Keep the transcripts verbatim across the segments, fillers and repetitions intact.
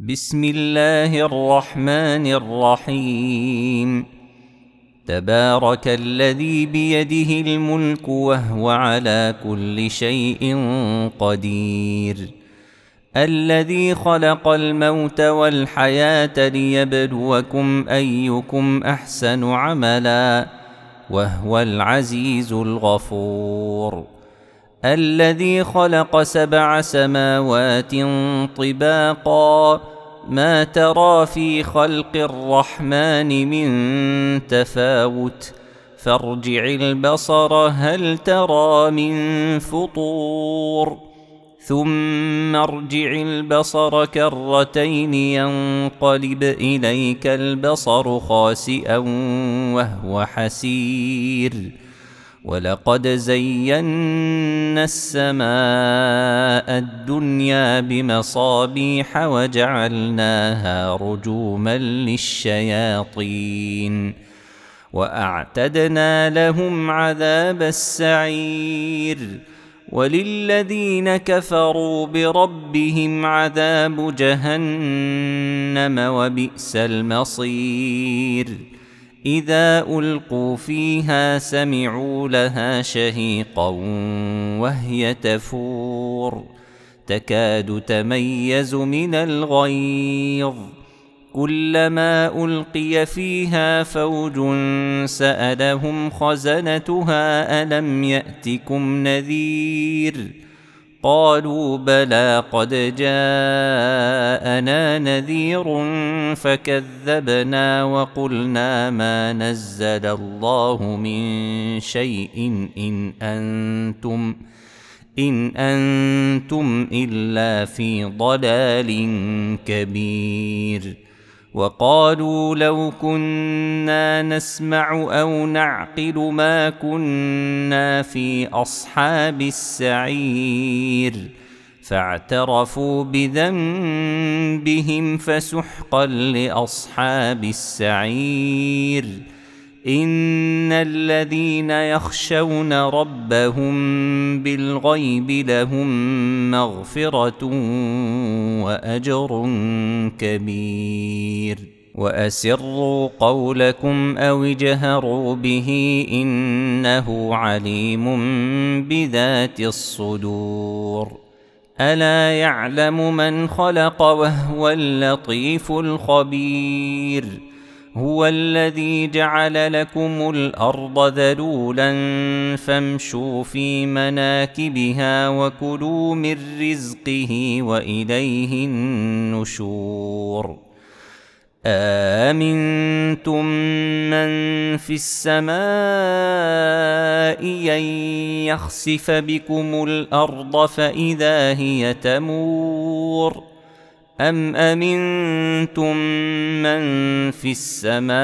بسم الله الرحمن الرحيم. تبارك الذي بيده الملك وهو على كل شيء قدير، الذي خلق الموت والحياة ليبلوكم أيكم أحسن عملا وهو العزيز الغفور، الذي خلق سبع سماوات طباقا ما ترى في خلق الرحمن من تفاوت فارجع البصر هل ترى من فطور ثم ارجع البصر كرتين ينقلب إليك البصر خاسئا وهو حسير، ولقد زينا السماء الدنيا بمصابيح وجعلناها رجوما للشياطين وأعتدنا لهم عذاب السعير، وللذين كفروا بربهم عذاب جهنم وبئس المصير. إذا ألقوا فيها سمعوا لها شهيقا وهي تفور تكاد تميز من الغيظ، كلما ألقي فيها فوج سألهم خزنتها ألم يأتكم نذير، قالوا بلى قد جاءنا نذير فكذبنا وقلنا ما نزل الله من شيء إن أنتم إن أنتم إلا في ضلال كبير. وقالوا لو كنا نسمع أو نعقل ما كنا في أصحاب السعير، فاعترفوا بذنبهم فسحقا لأصحاب السعير. إن الذين يخشون ربهم بالغيب لهم مغفرة وأجر كبير. وأسروا قولكم أو اجهروا به إنه عليم بذات الصدور. ألا يعلم من خلق وهو اللطيف الخبير. هو الذي جعل لكم الأرض ذلولا فامشوا في مناكبها وكلوا من رزقه وإليه النشور. آمنتم من في السماء أن يخسف بكم الأرض فإذا هي تمور، أم أمنتم من في السماء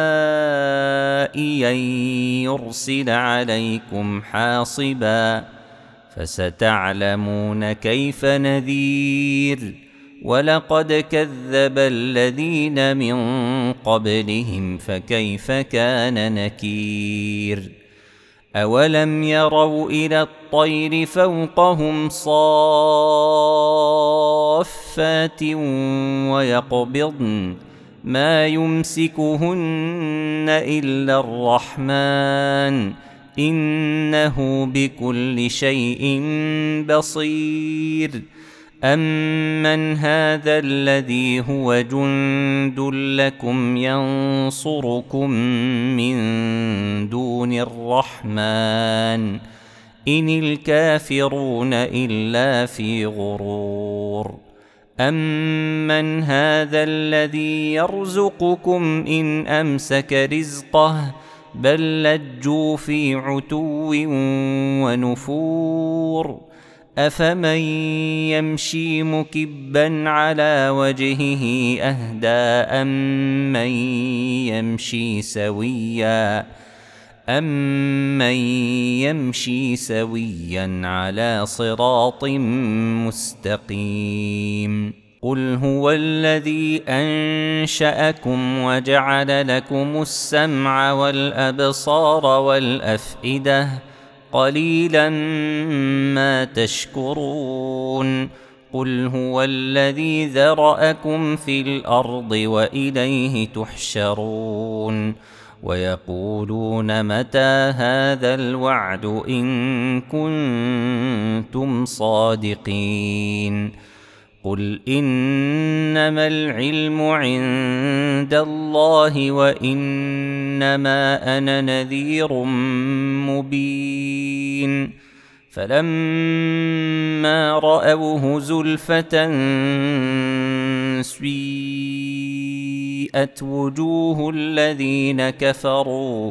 أن يرسل عليكم حاصبا فستعلمون كيف نذير. ولقد كذب الذين من قبلهم فكيف كان نكير. أولم يروا إلى الطير فوقهم صافات ويقبضن ما يمسكهن إلا الرحمن إنه بكل شيء بصير. أمن هذا الذي هو جند لكم ينصركم من دون الرحمن إن الكافرون إلا في غرور. أمن هذا الذي يرزقكم إن أمسك رزقه بل لجوا في عتو ونفور. أفمن يمشي مكبا على وجهه أهدى أمن يمشي سويا أمن يمشي سويا على صراط مستقيم. قل هو الذي أنشأكم وجعل لكم السمع والأبصار والأفئدة قليلا ما تشكرون. قل هو الذي ذرأكم في الأرض وإليه تحشرون ويقولون متى هذا الوعد إن كنتم صادقين قل إنما العلم عند الله وإنما أنا نذير مبين فلما رأوه زلفة سيئت وجوه الذين كفروا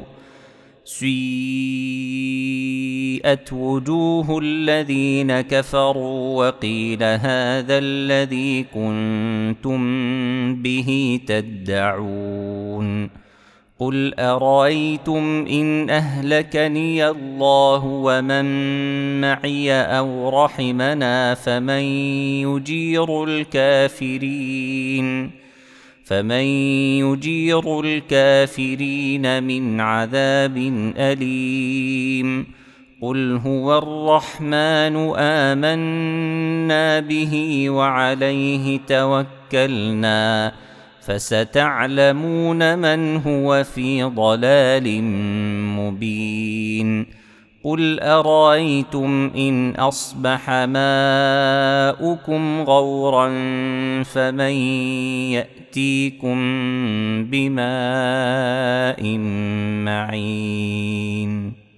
سيئت وجوه الذين كفروا وقيل هذا الذي كنتم به تدعون قل أرأيتم إن أهلكني الله ومن معي أو رحمنا فمن يجير الكافرين فمن يجير الكافرين من عذاب أليم قل هو الرحمن آمنا به وعليه توكلنا فستعلمون من هو في ضلال مبين قل أرأيتم إن أصبح ماؤكم غورا فمن يأتيكم بماء معين